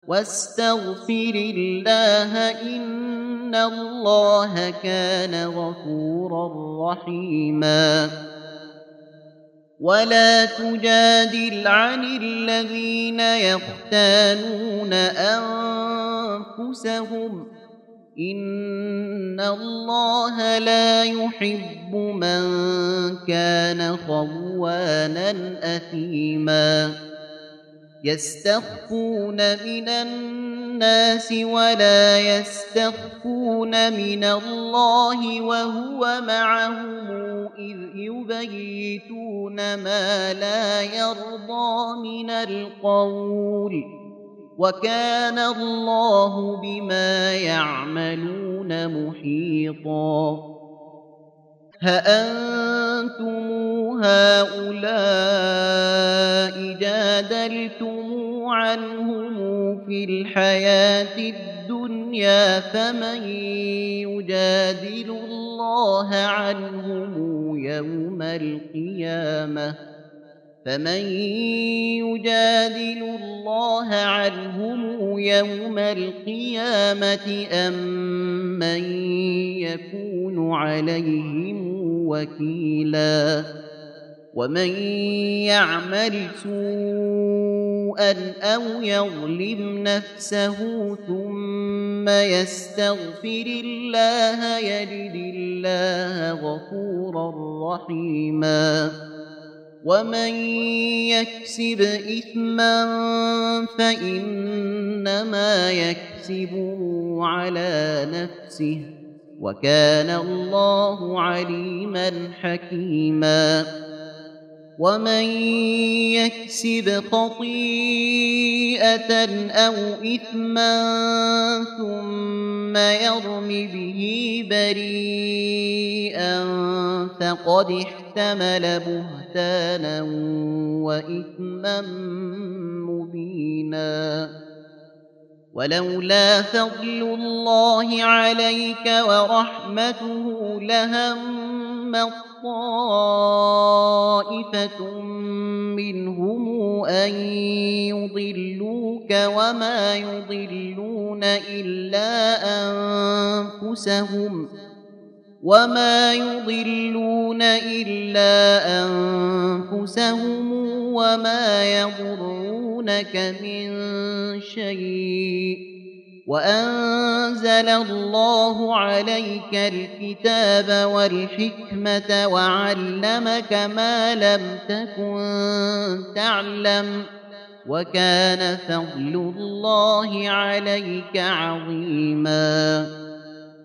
واستغفر الله إن الله كان غفورا رحيما. ولا تجادل عن الذين يختانون أنفسهم إن الله لا يحب من كان خوانا أثيما. يستخفون من الناس ولا يستخفون من الله وهو معهم إذ يبيتون ما لا يرضى من القول وكان الله بما يعملون محيطا. هأنتم هؤلاء جادلتم عنهم في الحياة الدنيا فمن يجادل الله عنهم يوم القيامة أم من يكون عليهم وكيلا. ومن يعمل سوءا أو يظلم نفسه ثم يستغفر الله يجد الله غفورا رحيما. ومن يكسب إثما فإنما يكسبه على نفسه وكان الله عليما حكيما. ومن يكسب خطيئة أو إثما ثم يرم به بريئا فقد احتمل بهتانا وإثما مبينا. ولولا فضل الله عليك ورحمته لهمت طائفة منهم أن يضلوك وما يضلون إلا أنفسهم وما يضرونك من شيء وأنزل الله عليك الكتاب والحكمة وعلمك ما لم تكن تعلم وكان فضل الله عليك عظيما.